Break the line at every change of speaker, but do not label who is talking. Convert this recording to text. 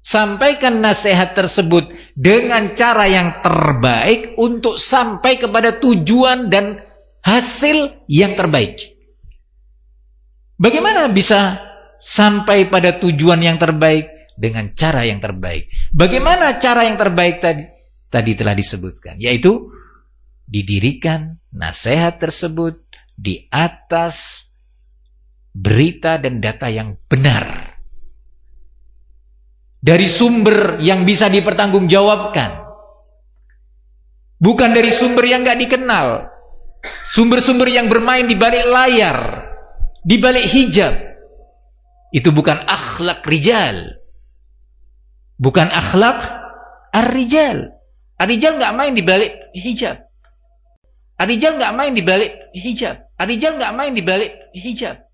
Sampaikan nasihat tersebut dengan cara yang terbaik untuk sampai kepada tujuan dan hasil yang terbaik. Bagaimana bisa sampai pada tujuan yang terbaik? Dengan cara yang terbaik. Bagaimana cara yang terbaik tadi? Tadi telah disebutkan, yaitu didirikan nasihat tersebut di atas berita dan data yang benar, dari sumber yang bisa dipertanggungjawabkan, bukan dari sumber yang gak dikenal, sumber-sumber yang bermain di balik layar, di balik hijab. Itu bukan akhlak rijal, bukan akhlak ar-rijal. Ar-rijal gak main di balik hijab. Ar-rijal gak main di balik hijab. Ar-rijal gak main di balik hijab.